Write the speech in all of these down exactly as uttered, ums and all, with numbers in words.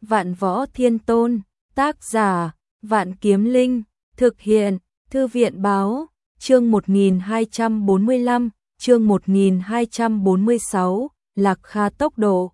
Vạn Võ Thiên Tôn, tác giả, Vạn Kiếm Linh, thực hiện, Thư viện báo, chương một nghìn hai trăm bốn mươi lăm, chương một nghìn hai trăm bốn mươi sáu, Lạc Kha tốc độ.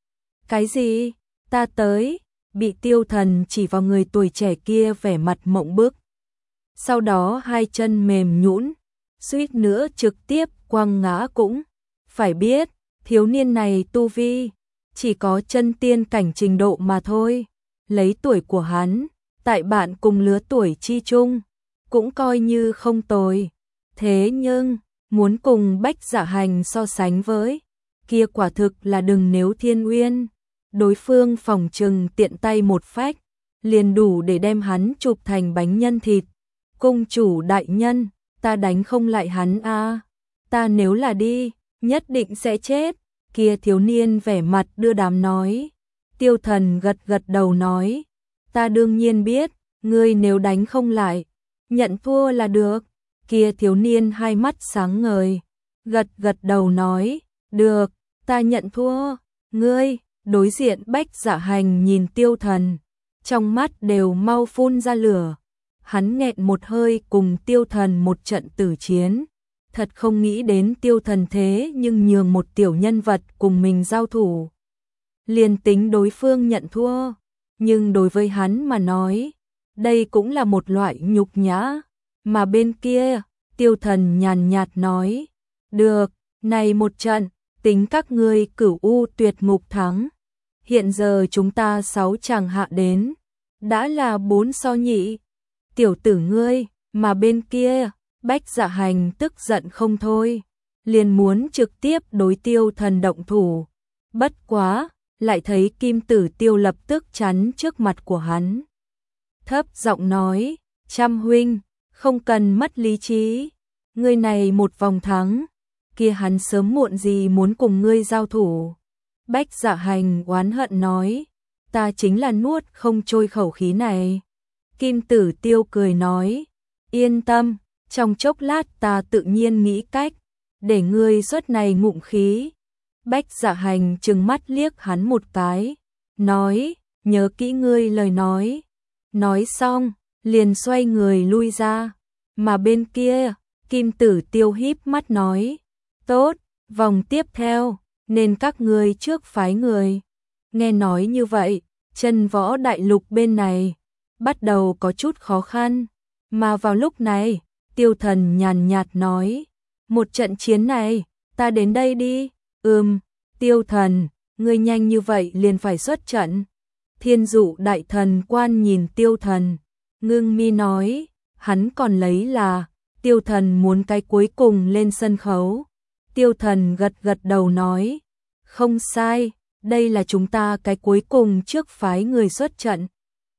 Cái gì? Ta tới, bị Tiêu Thần chỉ vào người tuổi trẻ kia vẻ mặt mộng bức. Sau đó hai chân mềm nhũn, suýt nữa trực tiếp quăng ngã cũng. Phải biết, thiếu niên này tu vi chỉ có chân tiên cảnh trình độ mà thôi. Lấy tuổi của hắn, tại bạn cùng lứa tuổi chi chung, cũng coi như không tồi. Thế nhưng, muốn cùng Bách Dạ Hành so sánh với, kia quả thực là đừng nếu thiên uyên. Đối phương phòng trừng tiện tay một phách, liền đủ để đem hắn chụp thành bánh nhân thịt. Cung chủ đại nhân, ta đánh không lại hắn a, à. Ta nếu là đi, nhất định sẽ chết. Kia thiếu niên vẻ mặt đưa đám nói. Tiêu Thần gật gật đầu nói, ta đương nhiên biết, ngươi nếu đánh không lại, nhận thua là được. Kia thiếu niên hai mắt sáng ngời, gật gật đầu nói, được, ta nhận thua. Ngươi, đối diện Bách Dạ Hành nhìn Tiêu Thần, trong mắt đều mau phun ra lửa. Hắn nghẹn một hơi cùng Tiêu Thần một trận tử chiến. Thật không nghĩ đến Tiêu Thần thế nhưng nhường một tiểu nhân vật cùng mình giao thủ. Liền tính đối phương nhận thua, nhưng đối với hắn mà nói, đây cũng là một loại nhục nhã. Mà bên kia, Tiêu Thần nhàn nhạt nói, được, này một trận, tính các ngươi Cửu U Tuyệt Ngục thắng. Hiện giờ chúng ta sáu chàng hạ đến, đã là bốn so nhị. Tiểu tử ngươi, mà bên kia, Bách Dạ Hành tức giận không thôi, liền muốn trực tiếp đối Tiêu Thần động thủ. Bất quá, lại thấy Kim Tử Tiêu lập tức chắn trước mặt của hắn. Thấp giọng nói, Trăm huynh, không cần mất lý trí, ngươi này một vòng thắng, kia hắn sớm muộn gì muốn cùng ngươi giao thủ. Bách Dạ Hành oán hận nói, ta chính là nuốt không trôi khẩu khí này. Kim Tử Tiêu cười nói, yên tâm, trong chốc lát ta tự nhiên nghĩ cách, để ngươi xuất này ngụm khí. Bách Dạ Hành trừng mắt liếc hắn một cái, nói, nhớ kỹ ngươi lời nói. Nói xong, liền xoay người lui ra, mà bên kia, Kim Tử Tiêu híp mắt nói, tốt, vòng tiếp theo, nên các ngươi trước phái người. Nghe nói như vậy, chân võ đại lục bên này, bắt đầu có chút khó khăn, mà vào lúc này, Tiêu Thần nhàn nhạt nói, một trận chiến này, ta đến đây đi. Ừm, Tiêu Thần, ngươi nhanh như vậy liền phải xuất trận. Thiên Dụ Đại Thần Quan nhìn Tiêu Thần, ngưng mi nói, hắn còn lấy là, Tiêu Thần muốn cái cuối cùng lên sân khấu. Tiêu Thần gật gật đầu nói, không sai, đây là chúng ta cái cuối cùng trước phái người xuất trận.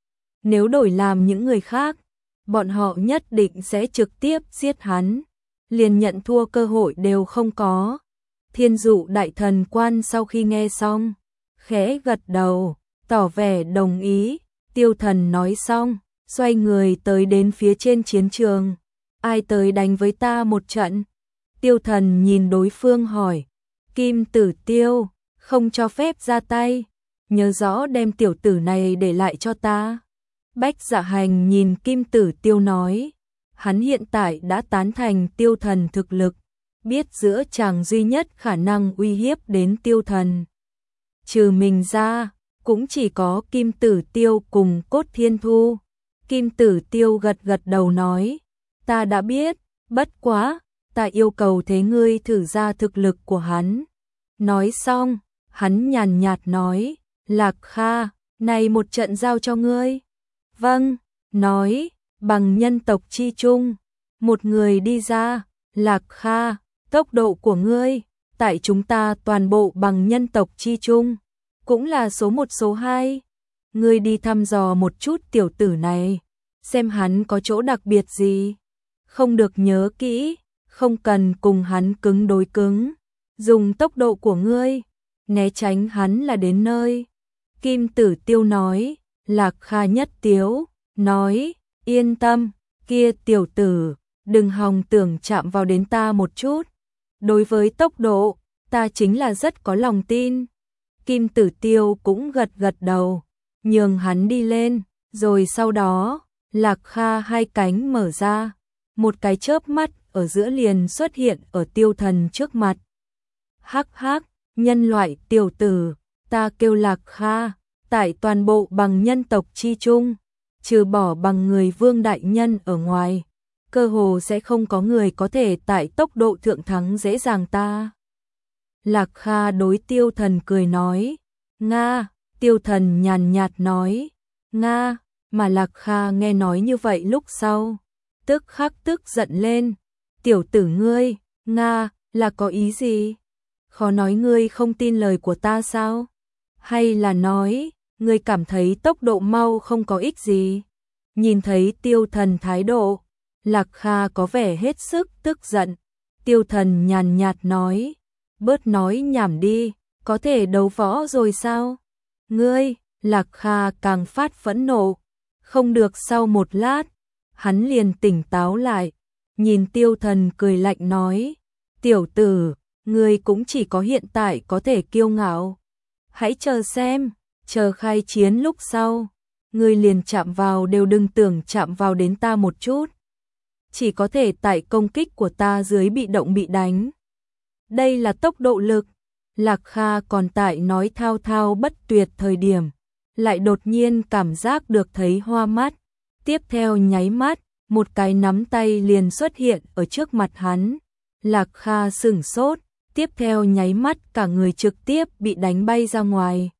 Nếu đổi làm những người khác, bọn họ nhất định sẽ trực tiếp giết hắn, liền nhận thua cơ hội đều không có. Thiên Dụ Đại Thần Quan sau khi nghe xong, khẽ gật đầu, tỏ vẻ đồng ý. Tiêu Thần nói xong, xoay người tới đến phía trên chiến trường. Ai tới đánh với ta một trận? Tiêu Thần nhìn đối phương hỏi. Kim Tử Tiêu, không cho phép ra tay, nhớ rõ đem tiểu tử này để lại cho ta. Bách Dạ Hành nhìn Kim Tử Tiêu nói, hắn hiện tại đã tán thành Tiêu Thần thực lực, biết giữa chàng duy nhất khả năng uy hiếp đến Tiêu Thần, trừ mình ra, cũng chỉ có Kim Tử Tiêu cùng Cốt Thiên Thu. Kim Tử Tiêu gật gật đầu nói, ta đã biết, bất quá, ta yêu cầu thế ngươi thử ra thực lực của hắn. Nói xong, hắn nhàn nhạt nói, Lạc Kha, này một trận giao cho ngươi. Vâng, nói, bằng nhân tộc chi chung, một người đi ra, Lạc Kha, tốc độ của ngươi, tại chúng ta toàn bộ bằng nhân tộc chi chung, cũng là số một số hai. Ngươi đi thăm dò một chút tiểu tử này, xem hắn có chỗ đặc biệt gì. Không được nhớ kỹ, không cần cùng hắn cứng đối cứng, dùng tốc độ của ngươi, né tránh hắn là đến nơi. Kim Tử Tiêu nói, Lạc Kha nhất tiếu, nói, yên tâm, kia tiểu tử, đừng hòng tưởng chạm vào đến ta một chút. Đối với tốc độ, ta chính là rất có lòng tin. Kim Tử Tiêu cũng gật gật đầu, nhường hắn đi lên, rồi sau đó, Lạc Kha hai cánh mở ra, một cái chớp mắt ở giữa liền xuất hiện ở Tiêu Thần trước mặt. Hắc hắc, nhân loại tiểu tử, ta kêu Lạc Kha, tại toàn bộ bằng nhân tộc chi chung, trừ bỏ bằng người Vương đại nhân ở ngoài, cơ hồ sẽ không có người có thể tại tốc độ thượng thắng dễ dàng ta. Lạc Kha đối Tiêu Thần cười nói, Nga, Tiêu Thần nhàn nhạt nói, Nga, mà Lạc Kha nghe nói như vậy lúc sau, tức khắc tức giận lên, tiểu tử ngươi, Nga, là có ý gì? Khó nói ngươi không tin lời của ta sao? Hay là nói, ngươi cảm thấy tốc độ mau không có ích gì? Nhìn thấy Tiêu Thần thái độ, Lạc Kha có vẻ hết sức tức giận. Tiêu Thần nhàn nhạt nói, bớt nói nhảm đi, có thể đấu võ rồi sao? Ngươi, Lạc Kha càng phát phẫn nộ. Không được, sau một lát, hắn liền tỉnh táo lại, nhìn Tiêu Thần cười lạnh nói, tiểu tử, ngươi cũng chỉ có hiện tại có thể kiêu ngạo. Hãy chờ xem, chờ khai chiến lúc sau, ngươi liền chạm vào đều đừng tưởng chạm vào đến ta một chút. Chỉ có thể tại công kích của ta dưới bị động bị đánh. Đây là tốc độ lực. Lạc Kha còn tại nói thao thao bất tuyệt thời điểm, lại đột nhiên cảm giác được thấy hoa mắt. Tiếp theo nháy mắt, một cái nắm tay liền xuất hiện ở trước mặt hắn. Lạc Kha sửng sốt, tiếp theo nháy mắt cả người trực tiếp bị đánh bay ra ngoài.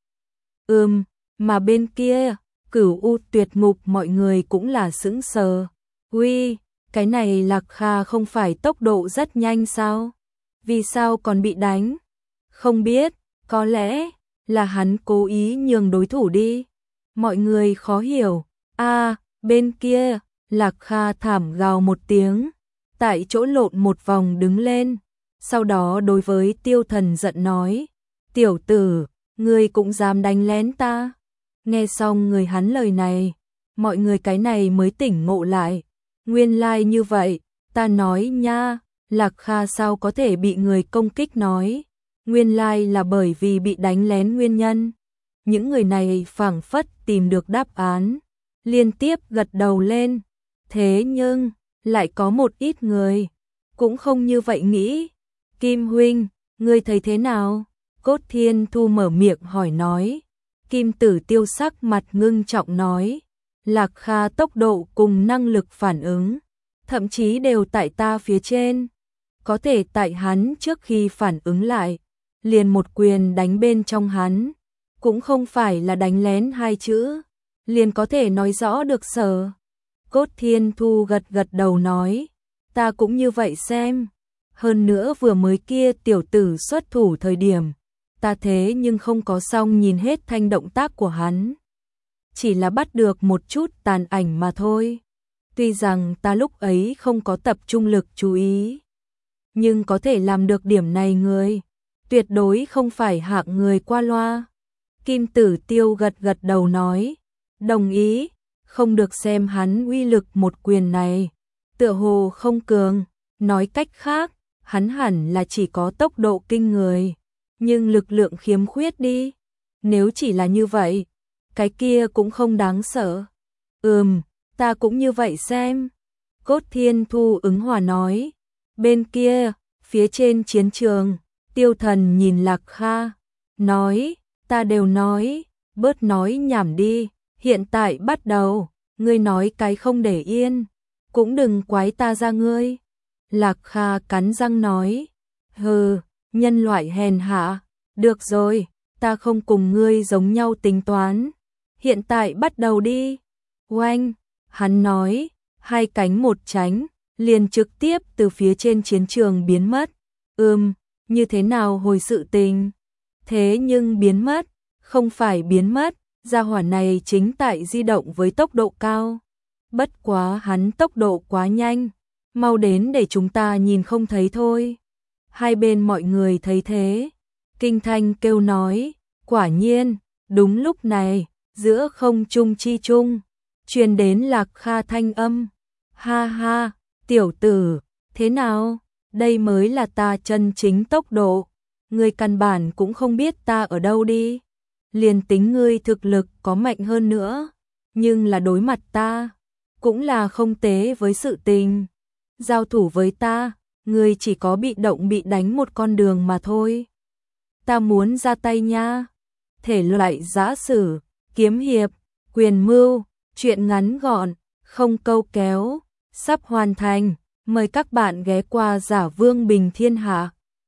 Ừm, mà bên kia, Cửu U Tuyệt Ngục mọi người cũng là sững sờ. Uy, cái này Lạc Kha không phải tốc độ rất nhanh sao? Vì sao còn bị đánh? Không biết, có lẽ là hắn cố ý nhường đối thủ đi. Mọi người khó hiểu. A, à, bên kia, Lạc Kha thảm gào một tiếng, tại chỗ lộn một vòng đứng lên, sau đó đối với Tiêu Thần giận nói, tiểu tử, ngươi cũng dám đánh lén ta. Nghe xong người hắn lời này, mọi người cái này mới tỉnh ngộ lại. Nguyên lai like như vậy, ta nói nha, Lạc Kha sao có thể bị người công kích nói. Nguyên lai like là bởi vì bị đánh lén nguyên nhân. Những người này phảng phất tìm được đáp án, liên tiếp gật đầu lên. Thế nhưng, lại có một ít người, cũng không như vậy nghĩ. Kim huynh, ngươi thấy thế nào? Cốt Thiên Thu mở miệng hỏi nói. Kim Tử Tiêu sắc mặt ngưng trọng nói, Lạc Kha tốc độ cùng năng lực phản ứng, thậm chí đều tại ta phía trên. Có thể tại hắn trước khi phản ứng lại, liền một quyền đánh bên trong hắn, cũng không phải là đánh lén hai chữ, liền có thể nói rõ được sở. Cốt Thiên Thu gật gật đầu nói, ta cũng như vậy xem. Hơn nữa vừa mới kia tiểu tử xuất thủ thời điểm, ta thế nhưng không có xong nhìn hết thanh động tác của hắn. Chỉ là bắt được một chút tàn ảnh mà thôi. Tuy rằng ta lúc ấy không có tập trung lực chú ý, nhưng có thể làm được điểm này người, tuyệt đối không phải hạng người qua loa. Kim Tử Tiêu gật gật đầu nói, đồng ý, không được xem hắn uy lực một quyền này, tựa hồ không cường, nói cách khác, hắn hẳn là chỉ có tốc độ kinh người, nhưng lực lượng khiếm khuyết đi. Nếu chỉ là như vậy, cái kia cũng không đáng sợ. Ừm, ta cũng như vậy xem. Cốt Thiên Thu ứng hòa nói. Bên kia, phía trên chiến trường, Tiêu Thần nhìn Lạc Kha, nói, ta đều nói, bớt nói nhảm đi, hiện tại bắt đầu, ngươi nói cái không để yên, cũng đừng quái ta ra ngươi. Lạc Kha cắn răng nói, hừ, nhân loại hèn hạ, được rồi, ta không cùng ngươi giống nhau tính toán, hiện tại bắt đầu đi. Oanh, hắn nói, hai cánh một tránh, liền trực tiếp từ phía trên chiến trường biến mất. Ừm, như thế nào hồi sự tình? Thế nhưng biến mất, không phải biến mất, gia hỏa này chính tại di động với tốc độ cao. Bất quá hắn tốc độ quá nhanh, mau đến để chúng ta nhìn không thấy thôi. Hai bên mọi người thấy thế, kinh thanh kêu nói, quả nhiên, đúng lúc này, giữa không trung chi trung, truyền đến Lạc Kha thanh âm. Ha ha, tiểu tử, thế nào? Đây mới là ta chân chính tốc độ. Người căn bản cũng không biết ta ở đâu đi. liền tính ngươi thực lực có mạnh hơn nữa, nhưng là đối mặt ta, cũng là không tế với sự tình. Giao thủ với ta, ngươi chỉ có bị động bị đánh một con đường mà thôi. Ta muốn ra tay nha. Thể loại giã sử, kiếm hiệp, quyền mưu, truyện ngắn gọn, không câu kéo, sắp hoàn thành. Mời các bạn ghé qua Giả Vương Bình Thiên Hạ.